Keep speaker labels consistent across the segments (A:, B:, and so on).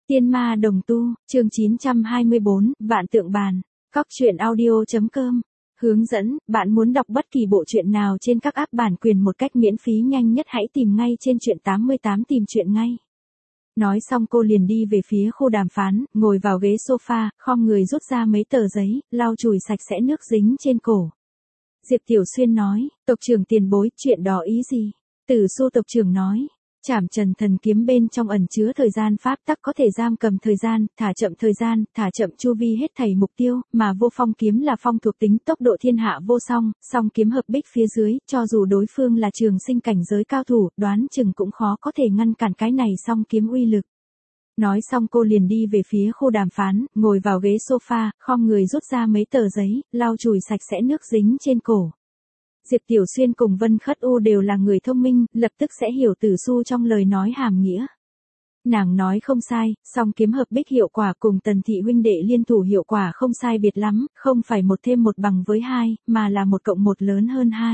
A: Tiên ma đồng tu, chương 924, Vạn tượng bàn. Cóc truyện audio.com. Hướng dẫn, bạn muốn đọc bất kỳ bộ truyện nào trên các app bản quyền một cách miễn phí nhanh nhất hãy tìm ngay trên truyện 88 tìm truyện ngay. Nói xong cô liền đi về phía khu đàm phán, ngồi vào ghế sofa, khom người rút ra mấy tờ giấy, lau chùi sạch sẽ nước dính trên cổ. Diệp Tiểu Xuyên nói, tộc trưởng tiền bối, chuyện đó ý gì? Tử Xu tộc trưởng nói. Trảm Trần thần kiếm bên trong ẩn chứa thời gian pháp tắc có thể giam cầm thời gian, thả chậm chu vi hết thảy mục tiêu, mà vô phong kiếm là phong thuộc tính tốc độ thiên hạ vô song, song kiếm hợp bích phía dưới, cho dù đối phương là trường sinh cảnh giới cao thủ, đoán chừng cũng khó có thể ngăn cản cái này song kiếm uy lực. Nói xong cô liền đi về phía khu đàm phán, ngồi vào ghế sofa, khom người rút ra mấy tờ giấy, lau chùi sạch sẽ nước dính trên cổ. Diệp Tiểu Xuyên cùng Vân Khất U đều là người thông minh, lập tức sẽ hiểu Tử Xu trong lời nói hàm nghĩa. Nàng nói không sai, song kiếm hợp bích hiệu quả cùng Tần thị huynh đệ liên thủ hiệu quả không sai biệt lắm, không phải 1 thêm 1 bằng với 2, mà là 1 cộng 1 lớn hơn 2.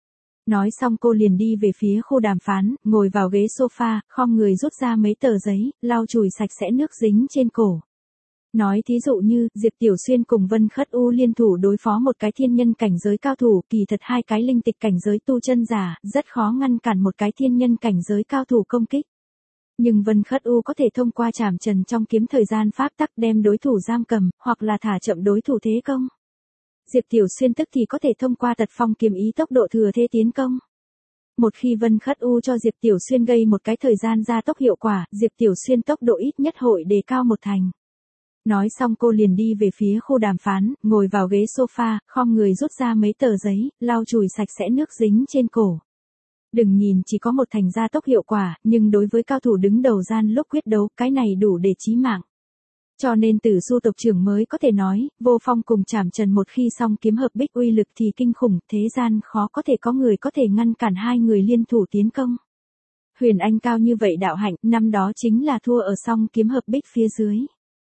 A: Nói xong cô liền đi về phía khu đàm phán, ngồi vào ghế sofa, khom người rút ra mấy tờ giấy, lau chùi sạch sẽ nước dính trên cổ. Nói thí dụ như, Diệp Tiểu Xuyên cùng Vân Khất U liên thủ đối phó một cái thiên nhân cảnh giới cao thủ, kỳ thật 2 cái linh tịch cảnh giới tu chân giả, rất khó ngăn cản một cái thiên nhân cảnh giới cao thủ công kích. Nhưng Vân Khất U có thể thông qua Trảm Trần trong kiếm thời gian pháp tắc đem đối thủ giam cầm, hoặc là thả chậm đối thủ thế công. Diệp Tiểu Xuyên tức thì có thể thông qua tật phong kiếm ý tốc độ thừa thế tiến công. Một khi Vân Khất U cho Diệp Tiểu Xuyên gây một cái thời gian gia tốc hiệu quả, Diệp Tiểu Xuyên tốc độ ít nhất hội đề cao 1 thành. Nói xong cô liền đi về phía khu đàm phán, ngồi vào ghế sofa, khom người rút ra mấy tờ giấy, lau chùi sạch sẽ nước dính trên cổ. Đừng nhìn chỉ có 1 thành gia tốc hiệu quả, nhưng đối với cao thủ đứng đầu gian lúc quyết đấu, cái này đủ để chí mạng. Cho nên Tử Xu tộc trưởng mới có thể nói, vô phong cùng Trảm Trần một khi song kiếm hợp bích uy lực thì kinh khủng, thế gian khó có thể có người có thể ngăn cản 2 người liên thủ tiến công. Huyền Anh cao như vậy đạo hạnh, năm đó chính là thua ở song kiếm hợp bích phía dưới.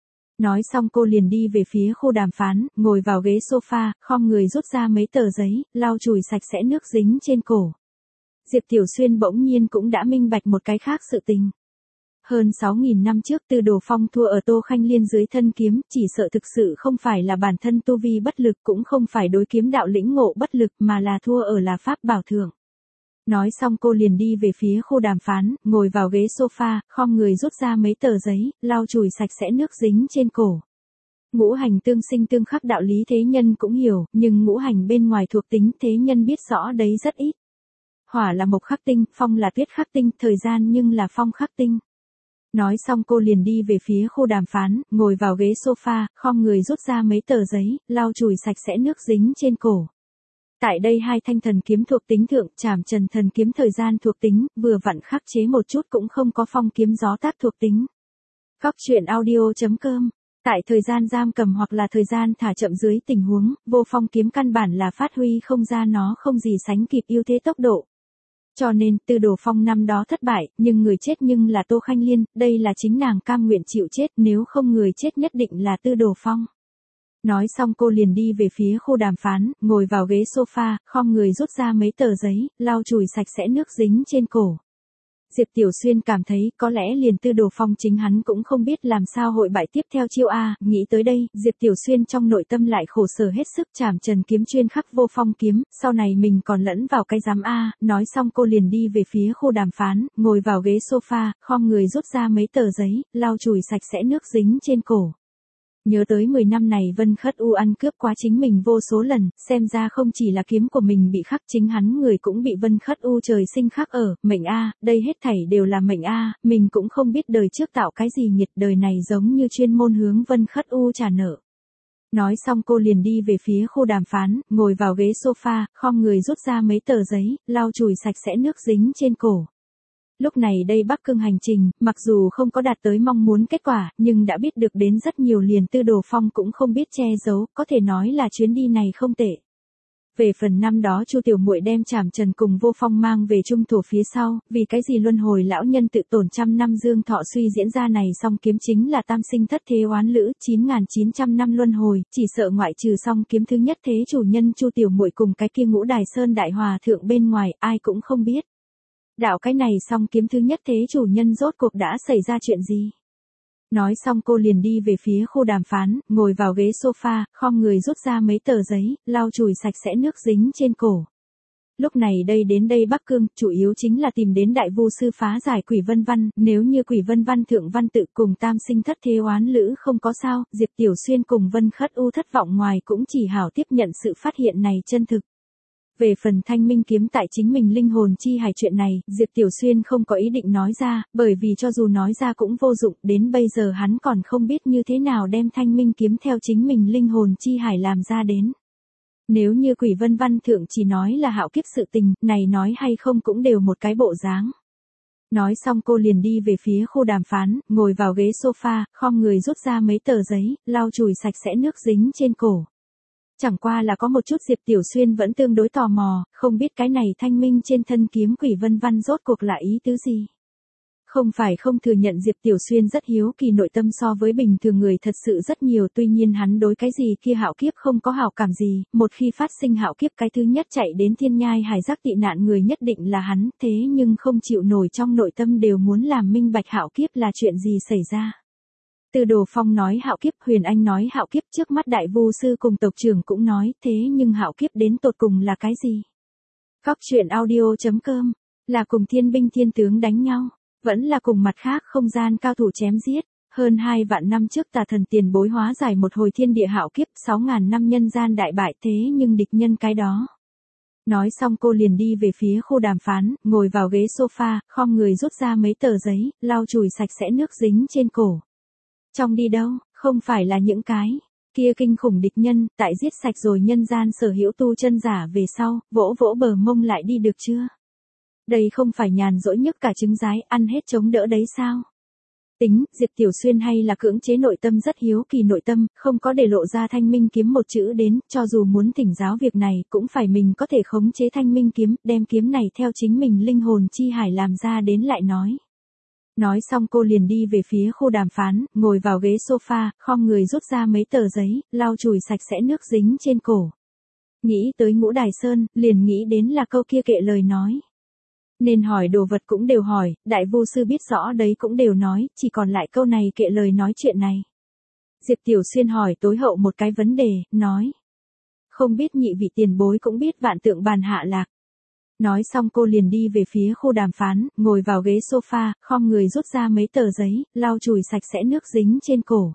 A: Nói xong cô liền đi về phía khu đàm phán, ngồi vào ghế sofa, khom người rút ra mấy tờ giấy, lau chùi sạch sẽ nước dính trên cổ. Diệp Tiểu Xuyên bỗng nhiên cũng đã minh bạch một cái khác sự tình. Hơn 6.000 năm trước Tư Đồ Phong thua ở Tô Khanh Liên dưới thân kiếm, chỉ sợ thực sự không phải là bản thân tu vi bất lực, cũng không phải đối kiếm đạo lĩnh ngộ bất lực, mà là thua ở là pháp bảo thượng. Nói xong cô liền đi về phía khu đàm phán, ngồi vào ghế sofa, khom người rút ra mấy tờ giấy, lau chùi sạch sẽ nước dính trên cổ. Ngũ hành tương sinh tương khắc đạo lý thế nhân cũng hiểu, nhưng ngũ hành bên ngoài thuộc tính thế nhân biết rõ đấy rất ít. Hỏa là mộc khắc tinh, phong là tuyết khắc tinh, thời gian nhưng là phong khắc tinh. Nói xong cô liền đi về phía khu đàm phán, ngồi vào ghế sofa, khom người rút ra mấy tờ giấy, lau chùi sạch sẽ nước dính trên cổ. Tại đây 2 thanh thần kiếm thuộc tính thượng, Trảm Trần thần kiếm thời gian thuộc tính, vừa vặn khắc chế một chút cũng không có phong kiếm gió tác thuộc tính. Cóc truyện audio.com. Tại thời gian giam cầm hoặc là thời gian thả chậm dưới tình huống, vô phong kiếm căn bản là phát huy không ra nó không gì sánh kịp ưu thế tốc độ. Cho nên, Tư Đồ Phong năm đó thất bại, nhưng người chết nhưng là Tô Khanh Liên, đây là chính nàng cam nguyện chịu chết, nếu không người chết nhất định là Tư Đồ Phong. Nói xong cô liền đi về phía khu đàm phán, ngồi vào ghế sofa, khom người rút ra mấy tờ giấy, lau chùi sạch sẽ nước dính trên cổ. Diệp Tiểu Xuyên cảm thấy có lẽ liền Tư Đồ Phong chính hắn cũng không biết làm sao hội bại tiếp theo chiêu A, nghĩ tới đây, Diệp Tiểu Xuyên trong nội tâm lại khổ sở hết sức. Trảm Trần kiếm chuyên khắc vô phong kiếm, sau này mình còn lẫn vào cái giám A. Nói xong cô liền đi về phía khu đàm phán, ngồi vào ghế sofa, khom người rút ra mấy tờ giấy, lau chùi sạch sẽ nước dính trên cổ. Nhớ tới 10 năm này Vân Khất U ăn cướp quá chính mình vô số lần, xem ra không chỉ là kiếm của mình bị khắc, chính hắn người cũng bị Vân Khất U trời sinh khắc ở, mệnh A, đây hết thảy đều là mệnh A, mình cũng không biết đời trước tạo cái gì nghiệt, đời này giống như chuyên môn hướng Vân Khất U trả nợ. Nói xong cô liền đi về phía khu đàm phán, ngồi vào ghế sofa, khom người rút ra mấy tờ giấy, lau chùi sạch sẽ nước dính trên cổ. Lúc này đây Bắc Cương hành trình, mặc dù không có đạt tới mong muốn kết quả, nhưng đã biết được đến rất nhiều, liền Tư Đồ Phong cũng không biết che giấu, có thể nói là chuyến đi này không tệ. Về phần năm đó Chu tiểu muội đem Trảm Trần cùng Vô Phong mang về trung thổ phía sau, vì cái gì luân hồi lão nhân tự tổn 100 năm dương thọ suy diễn ra này song kiếm chính là tam sinh thất thế oán lữ, 9.900 năm luân hồi, chỉ sợ ngoại trừ song kiếm thứ nhất thế chủ nhân Chu tiểu muội cùng cái kia Ngũ Đài Sơn đại hòa thượng bên ngoài, ai cũng không biết. Đạo cái này song kiếm thứ nhất thế chủ nhân rốt cuộc đã xảy ra chuyện gì? Nói xong cô liền đi về phía khu đàm phán, ngồi vào ghế sofa, khom người rút ra mấy tờ giấy, lau chùi sạch sẽ nước dính trên cổ. Lúc này đến đây Bắc Cương, chủ yếu chính là tìm đến đại vu sư phá giải Quỷ Vân Văn, nếu như Quỷ Vân Văn thượng văn tự cùng tam sinh thất thế oán lữ không có sao, Diệp Tiểu Xuyên cùng Vân Khất U thất vọng ngoài cũng chỉ hảo tiếp nhận sự phát hiện này chân thực. Về phần thanh minh kiếm tại chính mình linh hồn chi hải chuyện này, Diệp Tiểu Xuyên không có ý định nói ra, bởi vì cho dù nói ra cũng vô dụng, đến bây giờ hắn còn không biết như thế nào đem thanh minh kiếm theo chính mình linh hồn chi hải làm ra đến. Nếu như Quỷ Vân Văn thượng chỉ nói là hạo kiếp sự tình, này nói hay không cũng đều một cái bộ dáng. Nói xong cô liền đi về phía khu đàm phán, ngồi vào ghế sofa, khom người rút ra mấy tờ giấy, lau chùi sạch sẽ nước dính trên cổ. Chẳng qua là có một chút Diệp Tiểu Xuyên vẫn tương đối tò mò, không biết cái này thanh minh trên thân kiếm Quỷ Vân Văn rốt cuộc là ý tứ gì. Không phải không thừa nhận Diệp Tiểu Xuyên rất hiếu kỳ, nội tâm so với bình thường người thật sự rất nhiều, tuy nhiên hắn đối cái gì kia hạo kiếp không có hảo cảm gì, một khi phát sinh hạo kiếp cái thứ nhất chạy đến thiên nhai hải giác tị nạn người nhất định là hắn, thế nhưng không chịu nổi trong nội tâm đều muốn làm minh bạch hạo kiếp là chuyện gì xảy ra. Từ Đồ Phong nói hạo kiếp, Huyền Anh nói hạo kiếp, trước mắt đại vu sư cùng tộc trưởng cũng nói, thế nhưng hạo kiếp đến tột cùng là cái gì? Góc truyện audio.com, là cùng thiên binh thiên tướng đánh nhau, vẫn là cùng mặt khác không gian cao thủ chém giết. Hơn 2 vạn năm trước tà thần tiền bối hóa giải một hồi thiên địa hạo kiếp, 6.000 năm nhân gian đại bại, thế nhưng địch nhân cái đó. Nói xong cô liền đi về phía khu đàm phán, ngồi vào ghế sofa, khom người rút ra mấy tờ giấy, lau chùi sạch sẽ nước dính trên cổ. Trong đi đâu, không phải là những cái kia kinh khủng địch nhân, tại giết sạch rồi nhân gian sở hữu tu chân giả về sau, vỗ vỗ bờ mông lại đi được chưa? Đây không phải nhàn rỗi nhức cả trứng rái, ăn hết chống đỡ đấy sao? Tính, Diệp Tiểu Xuyên hay là cưỡng chế nội tâm rất hiếu kỳ nội tâm, không có để lộ ra thanh minh kiếm một chữ đến, cho dù muốn thỉnh giáo việc này, cũng phải mình có thể khống chế thanh minh kiếm, đem kiếm này theo chính mình linh hồn chi hải làm ra đến lại nói. Nói xong cô liền đi về phía khu đàm phán, ngồi vào ghế sofa, khom người rút ra mấy tờ giấy, lau chùi sạch sẽ nước dính trên cổ. Nghĩ tới Ngũ Đài Sơn, liền nghĩ đến là câu kia kệ lời nói. Nên hỏi đồ vật cũng đều hỏi, đại vu sư biết rõ đấy cũng đều nói, chỉ còn lại câu này kệ lời nói chuyện này. Diệp Tiểu Xuyên hỏi tối hậu một cái vấn đề, nói. Không biết nhị vị tiền bối cũng biết vạn tượng bàn hạ lạc. Nói xong cô liền đi về phía khu đàm phán, ngồi vào ghế sofa, khom người rút ra mấy tờ giấy, lau chùi sạch sẽ nước dính trên cổ.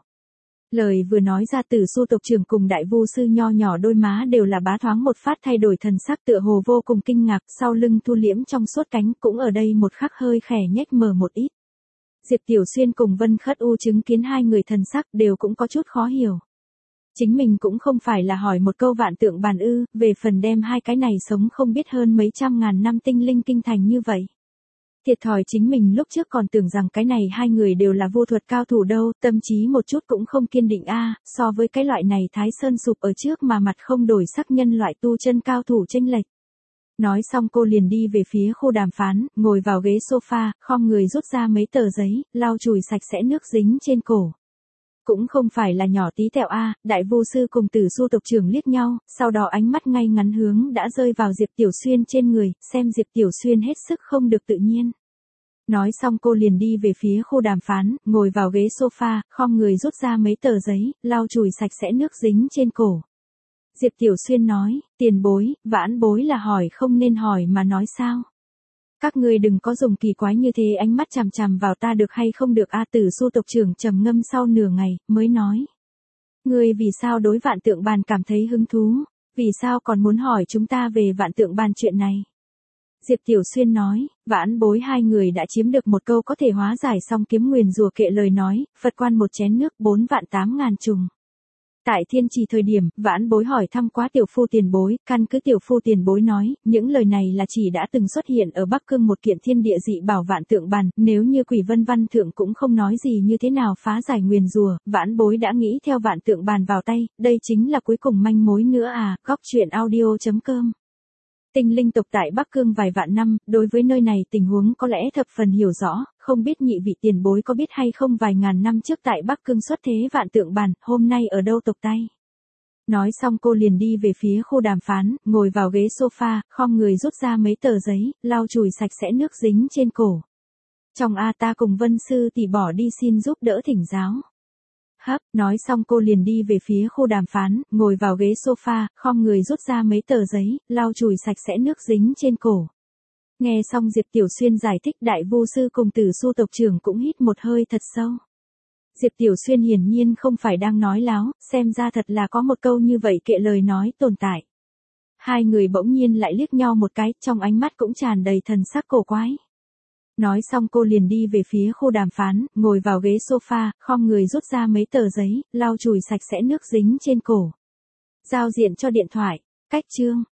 A: Lời vừa nói ra từ Su tộc trưởng cùng đại vu sư nho nhỏ đôi má đều là bá thoáng một phát thay đổi thần sắc tựa hồ vô cùng kinh ngạc, sau lưng thu liễm trong suốt cánh cũng ở đây một khắc hơi khẽ nhếch mở một ít. Diệp Tiểu Xuyên cùng Vân Khất U chứng kiến hai người thần sắc đều cũng có chút khó hiểu. Chính mình cũng không phải là hỏi một câu vạn tượng bàn ư, về phần đem hai cái này sống không biết hơn mấy trăm ngàn năm tinh linh kinh thành như vậy. Thiệt thòi chính mình lúc trước còn tưởng rằng cái này hai người đều là vô thuật cao thủ đâu, tâm trí một chút cũng không kiên định a, so với cái loại này Thái Sơn sụp ở trước mà mặt không đổi sắc nhân loại tu chân cao thủ chênh lệch. Nói xong cô liền đi về phía khu đàm phán, ngồi vào ghế sofa, khom người rút ra mấy tờ giấy, lau chùi sạch sẽ nước dính trên cổ. Cũng không phải là nhỏ tí tẹo a, đại vu sư cùng Tử Su tộc trưởng liếc nhau, sau đó ánh mắt ngay ngắn hướng đã rơi vào Diệp Tiểu Xuyên trên người, xem Diệp Tiểu Xuyên hết sức không được tự nhiên. Nói xong cô liền đi về phía khu đàm phán, ngồi vào ghế sofa, khom người rút ra mấy tờ giấy, lau chùi sạch sẽ nước dính trên cổ. Diệp Tiểu Xuyên nói, tiền bối, vãn bối là hỏi không nên hỏi mà nói sao? Các ngươi đừng có dùng kỳ quái như thế ánh mắt chằm chằm vào ta được hay không được a. Tử Su tộc trưởng trầm ngâm sau nửa ngày, mới nói. Ngươi vì sao đối vạn tượng bàn cảm thấy hứng thú, vì sao còn muốn hỏi chúng ta về vạn tượng bàn chuyện này? Diệp Tiểu Xuyên nói, vãn bối hai người đã chiếm được một câu có thể hóa giải xong kiếm nguyền rủa kệ lời nói, Phật quan một chén nước 4.800.000 trùng. Tại thiên trì thời điểm, vãn bối hỏi thăm quá tiểu phu tiền bối, căn cứ tiểu phu tiền bối nói, những lời này là chỉ đã từng xuất hiện ở Bắc Cương một kiện thiên địa dị bảo vạn tượng bàn, nếu như Quỷ Vân Văn thượng cũng không nói gì như thế nào phá giải nguyền rủa, vãn bối đã nghĩ theo vạn tượng bàn vào tay, đây chính là cuối cùng manh mối nữa à. Góc truyện audio.com. Tinh linh tộc tại Bắc Cương vài vạn năm, đối với nơi này tình huống có lẽ thập phần hiểu rõ, không biết nhị vị tiền bối có biết hay không vài ngàn năm trước tại Bắc Cương xuất thế vạn tượng bàn, hôm nay ở đâu tộc tay. Nói xong cô liền đi về phía khu đàm phán, ngồi vào ghế sofa, khom người rút ra mấy tờ giấy, lau chùi sạch sẽ nước dính trên cổ. Trong ta cùng Vân Sư tỷ bỏ đi xin giúp đỡ thỉnh giáo. Hấp, nói xong cô liền đi về phía khu đàm phán, ngồi vào ghế sofa, khom người rút ra mấy tờ giấy, lau chùi sạch sẽ nước dính trên cổ. Nghe xong Diệp Tiểu Xuyên giải thích, Đại Vu Sư cùng Tử Su tộc trưởng cũng hít một hơi thật sâu. Diệp Tiểu Xuyên hiển nhiên không phải đang nói láo, xem ra thật là có một câu như vậy kệ lời nói tồn tại. Hai người bỗng nhiên lại liếc nhau một cái, trong ánh mắt cũng tràn đầy thần sắc cổ quái. Nói xong cô liền đi về phía khu đàm phán, ngồi vào ghế sofa, khom người rút ra mấy tờ giấy, lau chùi sạch sẽ nước dính trên cổ. Giao diện cho điện thoại, cách chương.